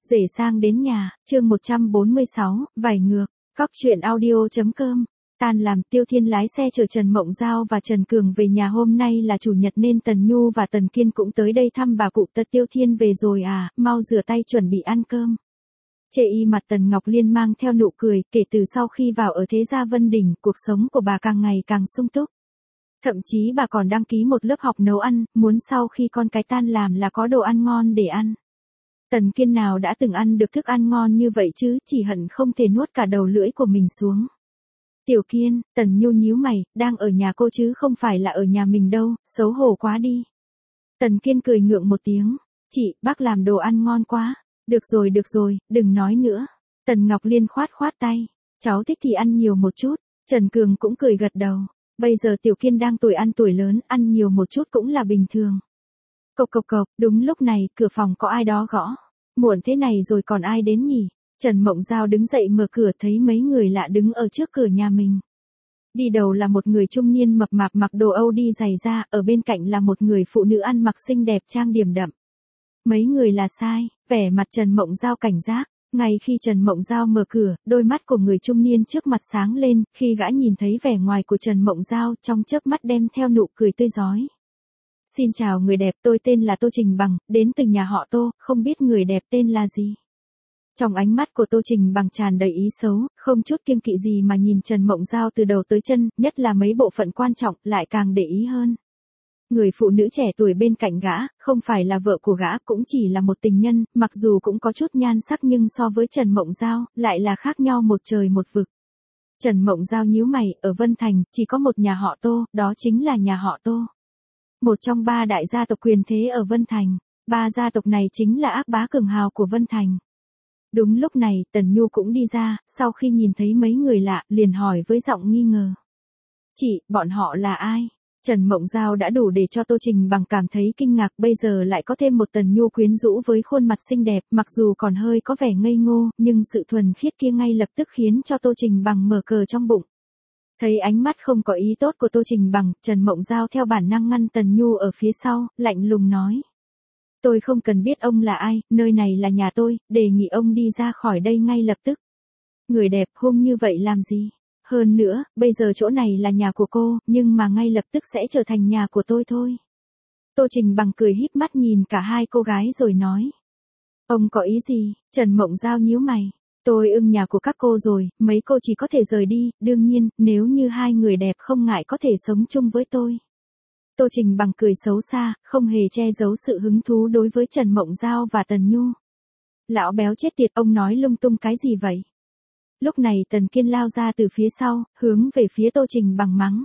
Rể sang đến nhà, chương 146, vải ngược, cóc truyện audio.com. Tan làm, Tiêu Thiên lái xe chở Trần Mộng Giao và Trần Cường về nhà. Hôm nay là chủ nhật nên Tần Nhu và Tần Kiên cũng tới đây thăm bà cụ. Tiêu Thiên về rồi à, mau rửa tay chuẩn bị ăn cơm. Chê y mặt Tần Ngọc Liên mang theo nụ cười, kể từ sau khi vào ở Thế Gia Vân Đình, cuộc sống của bà càng ngày càng sung túc. Thậm chí bà còn đăng ký một lớp học nấu ăn, muốn sau khi con cái tan làm là có đồ ăn ngon để ăn. Tần Kiên nào đã từng ăn được thức ăn ngon như vậy chứ, chỉ hận không thể nuốt cả đầu lưỡi của mình xuống. Tiểu Kiên, Tần Nhu nhíu mày, đang ở nhà cô chứ không phải là ở nhà mình đâu, xấu hổ quá đi. Tần Kiên cười ngượng một tiếng, chị, bác làm đồ ăn ngon quá. Được rồi, đừng nói nữa. Tần Ngọc Liên khoát tay, cháu thích thì ăn nhiều một chút. Trần Cường cũng cười gật đầu, bây giờ Tiểu Kiên đang tuổi ăn tuổi lớn, ăn nhiều một chút cũng là bình thường. Cộc, đúng lúc này, cửa phòng có ai đó gõ. Muộn thế này rồi còn ai đến nhỉ? Trần Mộng Giao đứng dậy mở cửa thấy mấy người lạ đứng ở trước cửa nhà mình. Đi đầu là một người trung niên mập mạp mặc đồ Âu đi giày da, ở bên cạnh là một người phụ nữ ăn mặc xinh đẹp trang điểm đậm. Mấy người là sai, vẻ mặt Trần Mộng Giao cảnh giác. Ngay khi Trần Mộng Giao mở cửa, đôi mắt của người trung niên trước mặt sáng lên, khi gã nhìn thấy vẻ ngoài của Trần Mộng Giao trong chớp mắt đem theo nụ cười tươi rói. Xin chào người đẹp, tôi tên là Tô Trình Bằng, đến từ nhà họ Tô, không biết người đẹp tên là gì. Trong ánh mắt của Tô Trình Bằng tràn đầy ý xấu, không chút kiêng kỵ gì mà nhìn Trần Mộng Giao từ đầu tới chân, nhất là mấy bộ phận quan trọng, lại càng để ý hơn. Người phụ nữ trẻ tuổi bên cạnh gã, không phải là vợ của gã, cũng chỉ là một tình nhân, mặc dù cũng có chút nhan sắc nhưng so với Trần Mộng Giao, lại là khác nhau một trời một vực. Trần Mộng Giao nhíu mày, ở Vân Thành, chỉ có một nhà họ Tô, đó chính là nhà họ Tô. Một trong ba đại gia tộc quyền thế ở Vân Thành, ba gia tộc này chính là ác bá cường hào của Vân Thành. Đúng lúc này, Tần Nhu cũng đi ra, sau khi nhìn thấy mấy người lạ, liền hỏi với giọng nghi ngờ. Chị, bọn họ là ai? Trần Mộng Giao đã đủ để cho Tô Trình Bằng cảm thấy kinh ngạc, bây giờ lại có thêm một Tần Nhu quyến rũ với khuôn mặt xinh đẹp, mặc dù còn hơi có vẻ ngây ngô, nhưng sự thuần khiết kia ngay lập tức khiến cho Tô Trình Bằng mở cờ trong bụng. Thấy ánh mắt không có ý tốt của Tô Trình Bằng, Trần Mộng Giao theo bản năng ngăn Tần Nhu ở phía sau, lạnh lùng nói. Tôi không cần biết ông là ai, nơi này là nhà tôi, đề nghị ông đi ra khỏi đây ngay lập tức. Người đẹp hung như vậy làm gì? Hơn nữa, bây giờ chỗ này là nhà của cô, nhưng mà ngay lập tức sẽ trở thành nhà của tôi thôi. Tô Trình Bằng cười híp mắt nhìn cả hai cô gái rồi nói. Ông có ý gì? Trần Mộng Giao nhíu mày. Tôi ưng nhà của các cô rồi, mấy cô chỉ có thể rời đi, đương nhiên, nếu như hai người đẹp không ngại có thể sống chung với tôi. Tô Trình Bằng cười xấu xa, không hề che giấu sự hứng thú đối với Trần Mộng Giao và Tần Nhu. Lão béo chết tiệt, ông nói lung tung cái gì vậy? Lúc này Tần Kiên lao ra từ phía sau, hướng về phía Tô Trình Bằng mắng.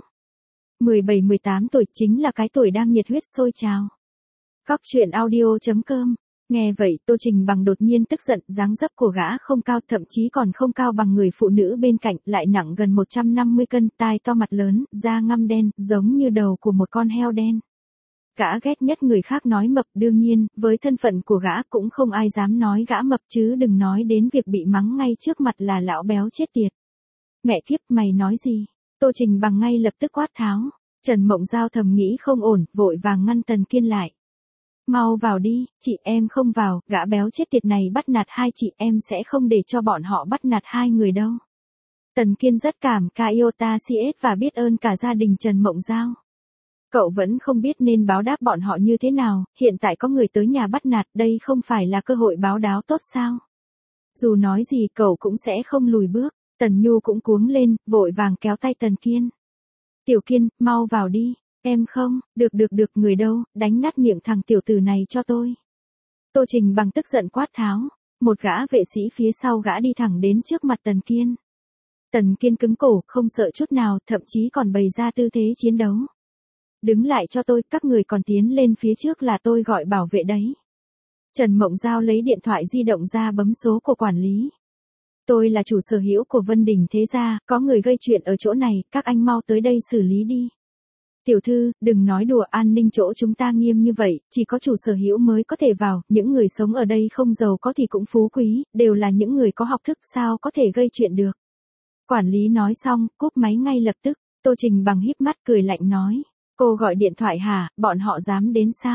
17-18 tuổi chính là cái tuổi đang nhiệt huyết sôi trào. Cóc truyện audio.com. Nghe vậy Tô Trình Bằng đột nhiên tức giận, dáng dấp của gã không cao, thậm chí còn không cao bằng người phụ nữ bên cạnh, lại nặng gần 150 cân, tai to mặt lớn, da ngăm đen, giống như đầu của một con heo đen. Gã ghét nhất người khác nói mập, đương nhiên, với thân phận của gã cũng không ai dám nói gã mập chứ đừng nói đến việc bị mắng ngay trước mặt là lão béo chết tiệt. Mẹ kiếp, mày nói gì? Tô Trình Bằng ngay lập tức quát tháo. Trần Mộng Giao thầm nghĩ không ổn, vội vàng ngăn Tần Kiên lại. Mau vào đi, chị em không vào, gã béo chết tiệt này bắt nạt hai chị em sẽ không để cho bọn họ bắt nạt hai người đâu. Tần Kiên rất cảm Iota CS và biết ơn cả gia đình Trần Mộng Giao. Cậu vẫn không biết nên báo đáp bọn họ như thế nào, hiện tại có người tới nhà bắt nạt, đây không phải là cơ hội báo đáo tốt sao? Dù nói gì cậu cũng sẽ không lùi bước. Tần Nhu cũng cuống lên, vội vàng kéo tay Tần Kiên. Tiểu Kiên, mau vào đi. Em không, được, người đâu, đánh nát miệng thằng tiểu tử này cho tôi. Tô Trình Bằng tức giận quát tháo, một gã vệ sĩ phía sau gã đi thẳng đến trước mặt Tần Kiên. Tần Kiên cứng cổ, không sợ chút nào, thậm chí còn bày ra tư thế chiến đấu. Đứng lại cho tôi, các người còn tiến lên phía trước là tôi gọi bảo vệ đấy. Trần Mộng Giao lấy điện thoại di động ra bấm số của quản lý. Tôi là chủ sở hữu của Vân Đình Thế Gia, có người gây chuyện ở chỗ này, các anh mau tới đây xử lý đi. Tiểu thư, đừng nói đùa, an ninh chỗ chúng ta nghiêm như vậy, chỉ có chủ sở hữu mới có thể vào, những người sống ở đây không giàu có thì cũng phú quý, đều là những người có học thức, sao có thể gây chuyện được. Quản lý nói xong, cúp máy ngay lập tức, Tô Trình Bằng híp mắt cười lạnh nói. Cô gọi điện thoại hả, bọn họ dám đến sao?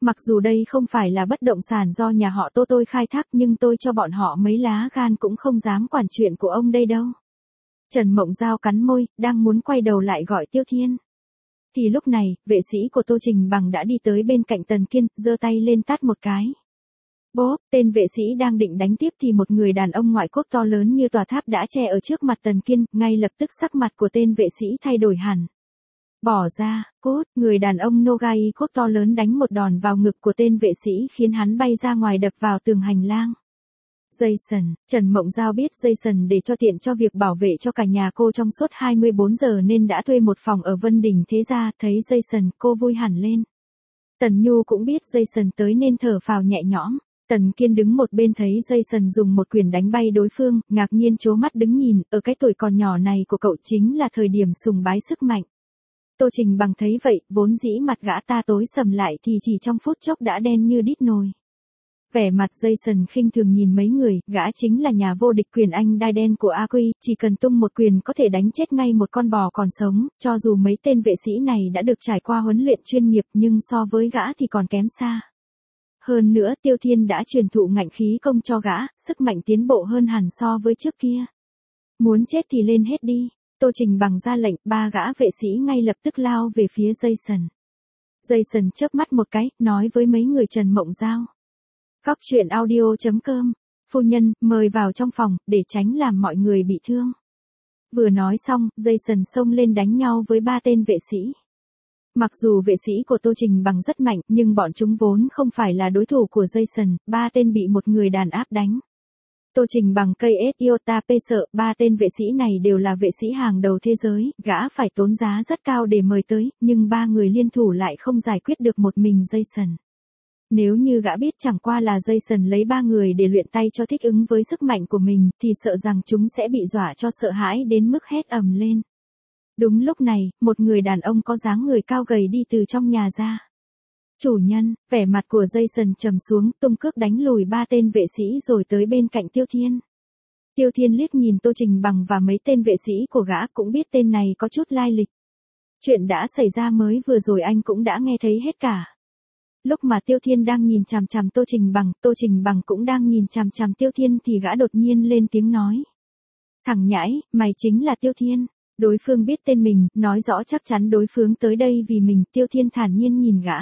Mặc dù đây không phải là bất động sản do nhà họ Tô tôi khai thác nhưng tôi cho bọn họ mấy lá gan cũng không dám quản chuyện của ông đây đâu. Trần Mộng Giao cắn môi, đang muốn quay đầu lại gọi Tiêu Thiên. Thì lúc này, vệ sĩ của Tô Trình Bằng đã đi tới bên cạnh Tần Kiên, giơ tay lên tát một cái. Bốp, tên vệ sĩ đang định đánh tiếp thì một người đàn ông ngoại quốc to lớn như tòa tháp đã che ở trước mặt Tần Kiên, ngay lập tức sắc mặt của tên vệ sĩ thay đổi hẳn. Bỏ ra, cút, người đàn ông Nogai quốc to lớn đánh một đòn vào ngực của tên vệ sĩ khiến hắn bay ra ngoài đập vào tường hành lang. Jason, Trần Mộng Giao biết Jason để cho tiện cho việc bảo vệ cho cả nhà cô trong suốt 24 giờ nên đã thuê một phòng ở Vân Đình Thế Gia, thấy Jason cô vui hẳn lên. Tần Nhu cũng biết Jason tới nên thở phào nhẹ nhõm. Tần Kiên đứng một bên thấy Jason dùng một quyền đánh bay đối phương, ngạc nhiên trố mắt đứng nhìn, ở cái tuổi còn nhỏ này của cậu chính là thời điểm sùng bái sức mạnh. Tô Trình Bằng thấy vậy, vốn dĩ mặt gã ta tối sầm lại thì chỉ trong phút chốc đã đen như đít nồi. Vẻ mặt Jason khinh thường nhìn mấy người, gã chính là nhà vô địch quyền Anh đai đen của A Quy, chỉ cần tung một quyền có thể đánh chết ngay một con bò còn sống, cho dù mấy tên vệ sĩ này đã được trải qua huấn luyện chuyên nghiệp nhưng so với gã thì còn kém xa. Hơn nữa Tiêu Thiên đã truyền thụ ngạnh khí công cho gã, sức mạnh tiến bộ hơn hẳn so với trước kia. Muốn chết thì lên hết đi. Tô Trình Bằng ra lệnh, ba gã vệ sĩ ngay lập tức lao về phía Jason. Jason chớp mắt một cái, nói với mấy người Trần Mộng Giao. Góc truyện audio.com, phu nhân, mời vào trong phòng, để tránh làm mọi người bị thương. Vừa nói xong, Jason xông lên đánh nhau với ba tên vệ sĩ. Mặc dù vệ sĩ của Tô Trình Bằng rất mạnh, nhưng bọn chúng vốn không phải là đối thủ của Jason, ba tên bị một người đàn áp đánh. Tô Trình Bằng cây Iota P sợ, ba tên vệ sĩ này đều là vệ sĩ hàng đầu thế giới, gã phải tốn giá rất cao để mời tới, nhưng ba người liên thủ lại không giải quyết được một mình Jason. Nếu như gã biết chẳng qua là Jason lấy ba người để luyện tay cho thích ứng với sức mạnh của mình, thì sợ rằng chúng sẽ bị dọa cho sợ hãi đến mức hét ầm lên. Đúng lúc này, một người đàn ông có dáng người cao gầy đi từ trong nhà ra. Chủ nhân, vẻ mặt của Jason trầm xuống, tung cước đánh lùi ba tên vệ sĩ rồi tới bên cạnh Tiêu Thiên. Tiêu Thiên liếc nhìn Tô Trình Bằng và mấy tên vệ sĩ của gã cũng biết tên này có chút lai lịch. Chuyện đã xảy ra mới vừa rồi anh cũng đã nghe thấy hết cả. Lúc mà Tiêu Thiên đang nhìn chằm chằm Tô Trình Bằng cũng đang nhìn chằm chằm Tiêu Thiên thì gã đột nhiên lên tiếng nói. Thằng nhãi, mày chính là Tiêu Thiên. Đối phương biết tên mình, nói rõ chắc chắn đối phương tới đây vì mình. Tiêu Thiên thản nhiên nhìn gã.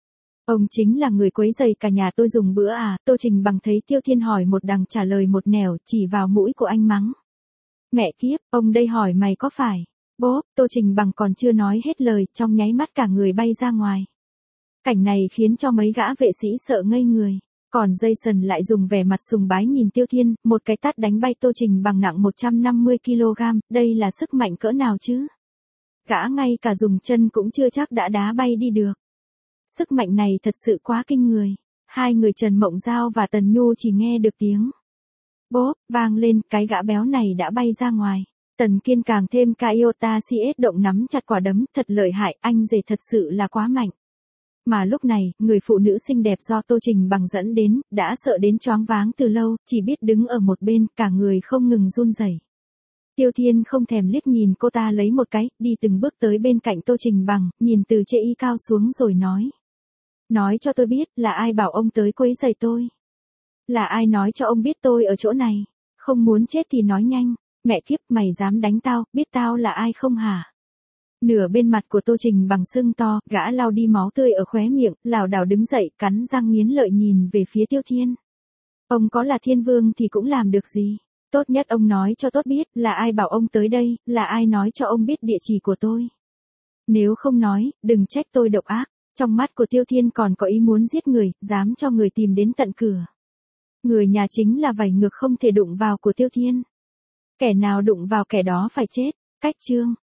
Ông chính là người quấy rầy cả nhà tôi dùng bữa à? Tô Trình Bằng thấy Tiêu Thiên hỏi một đằng trả lời một nẻo, chỉ vào mũi của anh mắng. Mẹ kiếp, ông đây hỏi mày có phải? Bốp, Tô Trình Bằng còn chưa nói hết lời, trong nháy mắt cả người bay ra ngoài. Cảnh này khiến cho mấy gã vệ sĩ sợ ngây người. Còn Jason lại dùng vẻ mặt sùng bái nhìn Tiêu Thiên, một cái tát đánh bay Tô Trình Bằng nặng 150 kg, đây là sức mạnh cỡ nào chứ? Gã ngay cả dùng chân cũng chưa chắc đã đá bay đi được. Sức mạnh này thật sự quá kinh người. Hai người Trần Mộng Giao và Tần Nhu chỉ nghe được tiếng bốp vang lên, cái gã béo này đã bay ra ngoài. Tần Kiên càng thêm ca Iota CS động nắm chặt quả đấm, thật lợi hại, anh rể thật sự là quá mạnh. Mà lúc này, người phụ nữ xinh đẹp do Tô Trình Bằng dẫn đến, đã sợ đến choáng váng từ lâu, chỉ biết đứng ở một bên, cả người không ngừng run rẩy. Tiêu Thiên không thèm liếc nhìn cô ta lấy một cái, đi từng bước tới bên cạnh Tô Trình Bằng, nhìn từ trên y cao xuống rồi nói. Nói cho tôi biết, là ai bảo ông tới quấy rầy tôi? Là ai nói cho ông biết tôi ở chỗ này? Không muốn chết thì nói nhanh. Mẹ kiếp, mày dám đánh tao, biết tao là ai không hả? Nửa bên mặt của Tô Trình Bằng sưng to, gã lau đi máu tươi ở khóe miệng, lảo đảo đứng dậy, cắn răng nghiến lợi nhìn về phía Tiêu Thiên. Ông có là thiên vương thì cũng làm được gì? Tốt nhất ông nói cho tốt biết, là ai bảo ông tới đây, là ai nói cho ông biết địa chỉ của tôi. Nếu không nói, đừng trách tôi độc ác. Trong mắt của Tiêu Thiên còn có ý muốn giết người, dám cho người tìm đến tận cửa. Người nhà chính là vảy ngược không thể đụng vào của Tiêu Thiên. Kẻ nào đụng vào kẻ đó phải chết. Cách chương.